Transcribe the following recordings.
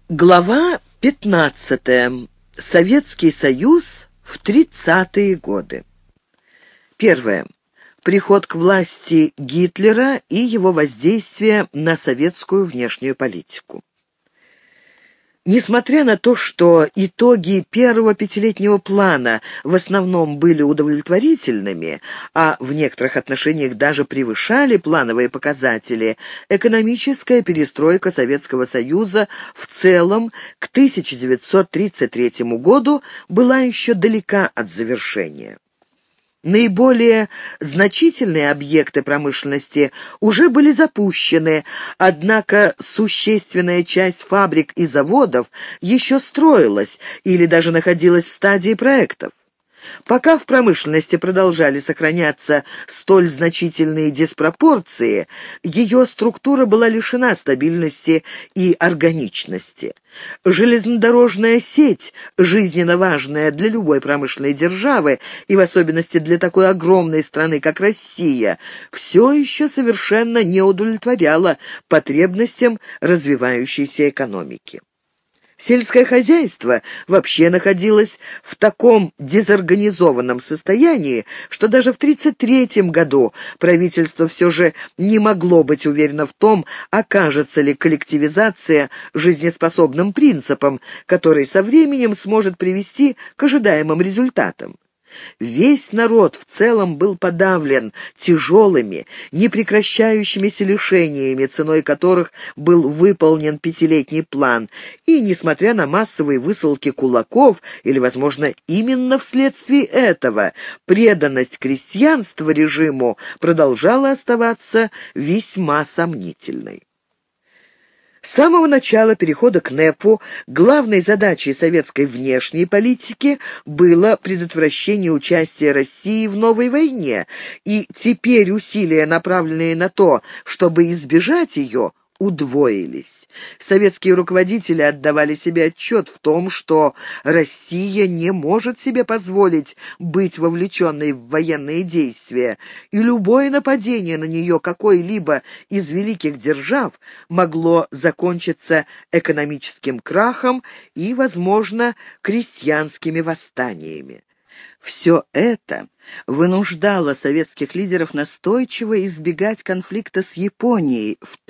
Глава 15. Советский Союз в 30-е годы. Первое. Приход к власти Гитлера и его воздействие на советскую внешнюю политику. Несмотря на то, что итоги первого пятилетнего плана в основном были удовлетворительными, а в некоторых отношениях даже превышали плановые показатели, экономическая перестройка Советского Союза в целом к 1933 году была еще далека от завершения. Наиболее значительные объекты промышленности уже были запущены, однако существенная часть фабрик и заводов еще строилась или даже находилась в стадии проектов. Пока в промышленности продолжали сохраняться столь значительные диспропорции, ее структура была лишена стабильности и органичности. Железнодорожная сеть, жизненно важная для любой промышленной державы, и в особенности для такой огромной страны, как Россия, все еще совершенно не удовлетворяла потребностям развивающейся экономики. Сельское хозяйство вообще находилось в таком дезорганизованном состоянии, что даже в 1933 году правительство все же не могло быть уверено в том, окажется ли коллективизация жизнеспособным принципом, который со временем сможет привести к ожидаемым результатам. Весь народ в целом был подавлен тяжелыми, непрекращающимися лишениями, ценой которых был выполнен пятилетний план, и, несмотря на массовые высылки кулаков, или, возможно, именно вследствие этого, преданность крестьянства режиму продолжала оставаться весьма сомнительной. С самого начала перехода к НЭПу главной задачей советской внешней политики было предотвращение участия России в новой войне, и теперь усилия, направленные на то, чтобы избежать ее, удвоились. Советские руководители отдавали себе отчет в том, что Россия не может себе позволить быть вовлеченной в военные действия, и любое нападение на нее какой-либо из великих держав могло закончиться экономическим крахом и, возможно, крестьянскими восстаниями. Все это вынуждало советских лидеров настойчиво избегать конфликта с Японией в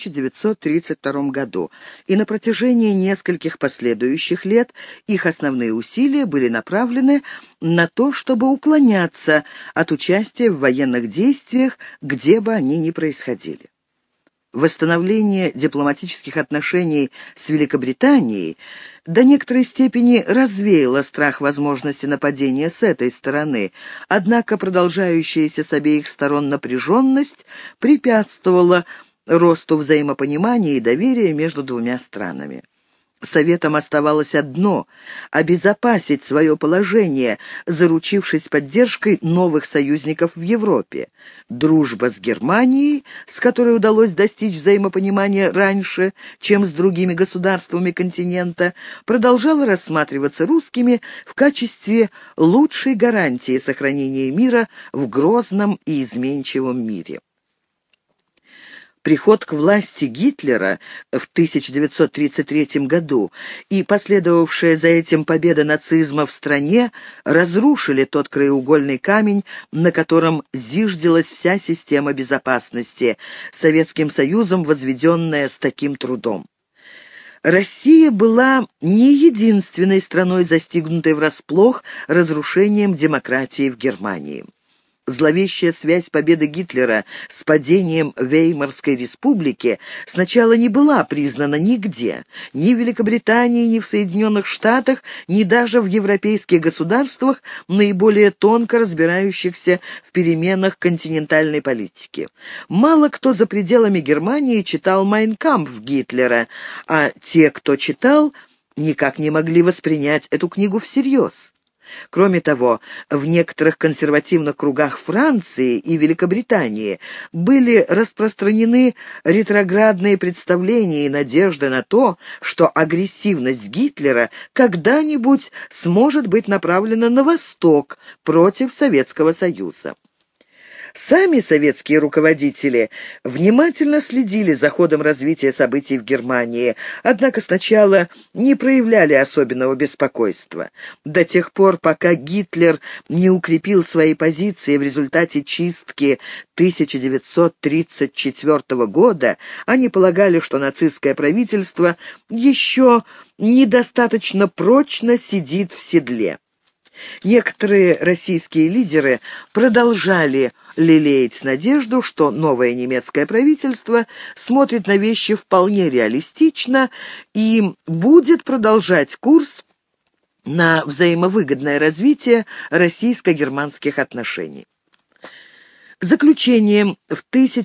1932 году, и на протяжении нескольких последующих лет их основные усилия были направлены на то, чтобы уклоняться от участия в военных действиях, где бы они ни происходили. Восстановление дипломатических отношений с Великобританией до некоторой степени развеяло страх возможности нападения с этой стороны, однако продолжающаяся с обеих сторон напряженность препятствовала росту взаимопонимания и доверия между двумя странами. Советам оставалось одно — обезопасить свое положение, заручившись поддержкой новых союзников в Европе. Дружба с Германией, с которой удалось достичь взаимопонимания раньше, чем с другими государствами континента, продолжала рассматриваться русскими в качестве лучшей гарантии сохранения мира в грозном и изменчивом мире. Приход к власти Гитлера в 1933 году и последовавшая за этим победа нацизма в стране разрушили тот краеугольный камень, на котором зиждилась вся система безопасности, Советским Союзом возведенная с таким трудом. Россия была не единственной страной, застигнутой врасплох разрушением демократии в Германии. Зловещая связь победы Гитлера с падением Веймарской республики сначала не была признана нигде, ни в Великобритании, ни в Соединенных Штатах, ни даже в европейских государствах, наиболее тонко разбирающихся в переменах континентальной политики. Мало кто за пределами Германии читал «Майн кампф» Гитлера, а те, кто читал, никак не могли воспринять эту книгу всерьез. Кроме того, в некоторых консервативных кругах Франции и Великобритании были распространены ретроградные представления и надежды на то, что агрессивность Гитлера когда-нибудь сможет быть направлена на восток против Советского Союза. Сами советские руководители внимательно следили за ходом развития событий в Германии, однако сначала не проявляли особенного беспокойства. До тех пор, пока Гитлер не укрепил свои позиции в результате чистки 1934 года, они полагали, что нацистское правительство еще недостаточно прочно сидит в седле. Некоторые российские лидеры продолжали лелеять надежду, что новое немецкое правительство смотрит на вещи вполне реалистично и будет продолжать курс на взаимовыгодное развитие российско-германских отношений. Заключением в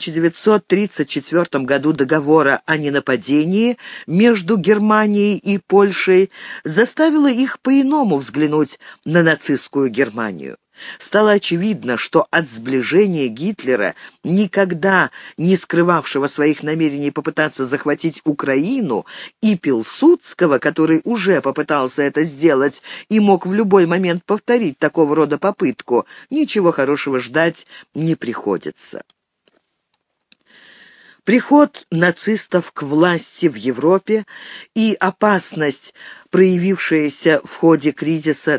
1934 году договора о ненападении между Германией и Польшей заставило их по-иному взглянуть на нацистскую Германию. Стало очевидно, что от сближения Гитлера, никогда не скрывавшего своих намерений попытаться захватить Украину, и Пилсудского, который уже попытался это сделать и мог в любой момент повторить такого рода попытку, ничего хорошего ждать не приходится. Приход нацистов к власти в Европе и опасность, проявившаяся в ходе кризиса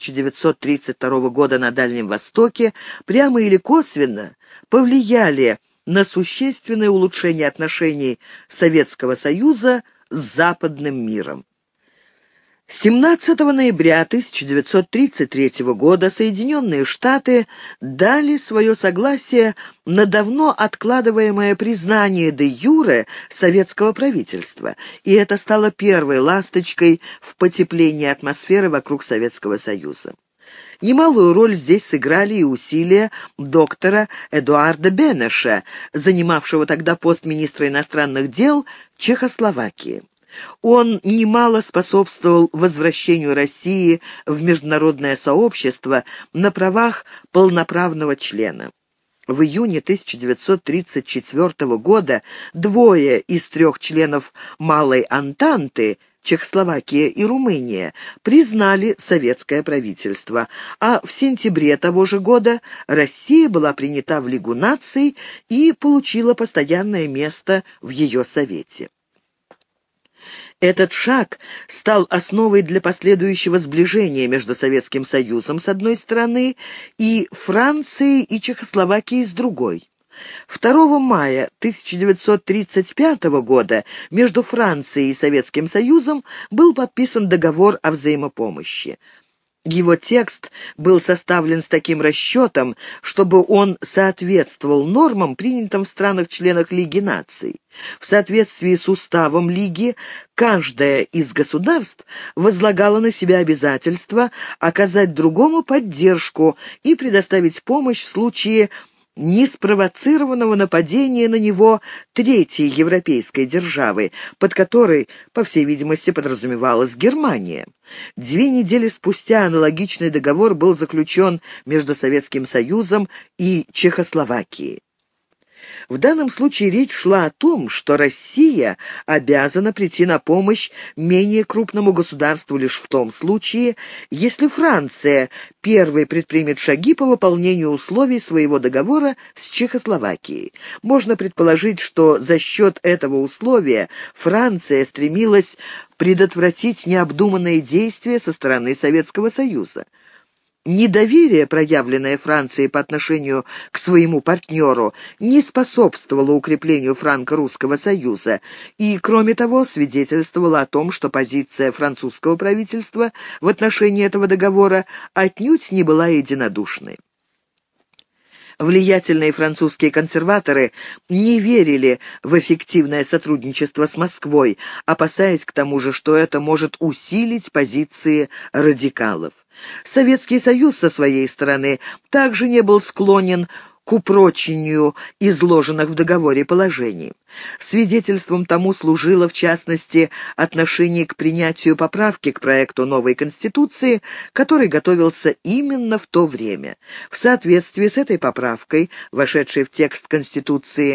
1932 года на Дальнем Востоке, прямо или косвенно повлияли на существенное улучшение отношений Советского Союза с западным миром. 17 ноября 1933 года Соединенные Штаты дали свое согласие на давно откладываемое признание де-юре советского правительства, и это стало первой ласточкой в потеплении атмосферы вокруг Советского Союза. Немалую роль здесь сыграли и усилия доктора Эдуарда Бенеша, занимавшего тогда пост министра иностранных дел Чехословакии. Он немало способствовал возвращению России в международное сообщество на правах полноправного члена. В июне 1934 года двое из 3 членов Малой Антанты, Чехословакия и Румыния, признали советское правительство, а в сентябре того же года Россия была принята в Лигу наций и получила постоянное место в ее Совете. Этот шаг стал основой для последующего сближения между Советским Союзом с одной стороны и Францией и Чехословакией с другой. 2 мая 1935 года между Францией и Советским Союзом был подписан договор о взаимопомощи. Его текст был составлен с таким расчетом, чтобы он соответствовал нормам, принятым в странах-членах Лиги наций. В соответствии с уставом Лиги, каждое из государств возлагало на себя обязательство оказать другому поддержку и предоставить помощь в случае неспровоцированного нападения на него третьей европейской державы, под которой, по всей видимости, подразумевалась Германия. 2 недели спустя аналогичный договор был заключен между Советским Союзом и Чехословакией. В данном случае речь шла о том, что Россия обязана прийти на помощь менее крупному государству лишь в том случае, если Франция первой предпримет шаги по выполнению условий своего договора с Чехословакией. Можно предположить, что за счет этого условия Франция стремилась предотвратить необдуманные действия со стороны Советского Союза. Недоверие, проявленное Францией по отношению к своему партнеру, не способствовало укреплению франко-русского союза и, кроме того, свидетельствовало о том, что позиция французского правительства в отношении этого договора отнюдь не была единодушной. Влиятельные французские консерваторы не верили в эффективное сотрудничество с Москвой, опасаясь к тому же, что это может усилить позиции радикалов. Советский Союз, со своей стороны, также не был склонен к упрочению изложенных в договоре положений. Свидетельством тому служило, в частности, отношение к принятию поправки к проекту новой Конституции, который готовился именно в то время. В соответствии с этой поправкой, вошедшей в текст Конституции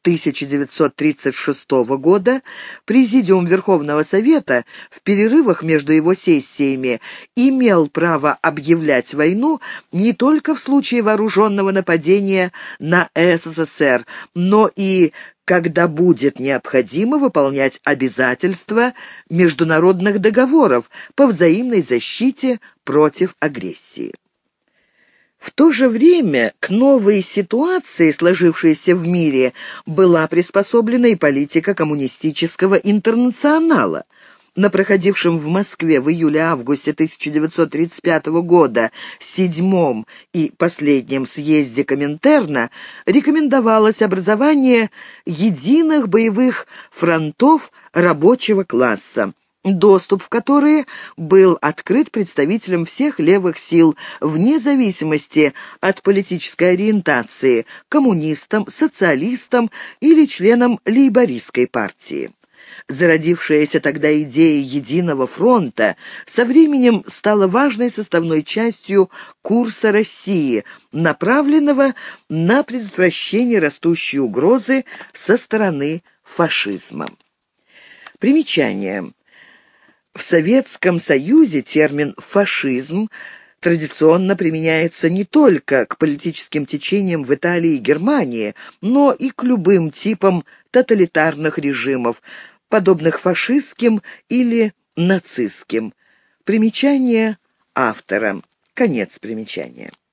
1936 года Президиум Верховного Совета в перерывах между его сессиями имел право объявлять войну не только в случае вооруженного нападения на СССР, но и когда будет необходимо выполнять обязательства международных договоров по взаимной защите против агрессии. В то же время к новой ситуации, сложившейся в мире, была приспособлена и политика коммунистического интернационала. На проходившем в Москве в июле-августе 1935 года 7-м и последнем съезде Коминтерна рекомендовалось образование единых боевых фронтов рабочего класса, доступ в которые был открыт представителям всех левых сил, вне зависимости от политической ориентации, коммунистам, социалистам или членам лейбористской партии. Зародившаяся тогда идея единого фронта со временем стала важной составной частью курса России, направленного на предотвращение растущей угрозы со стороны фашизма. Примечание. В Советском Союзе термин «фашизм» традиционно применяется не только к политическим течениям в Италии и Германии, но и к любым типам тоталитарных режимов, подобных фашистским или нацистским. Примечание автора. Конец примечания.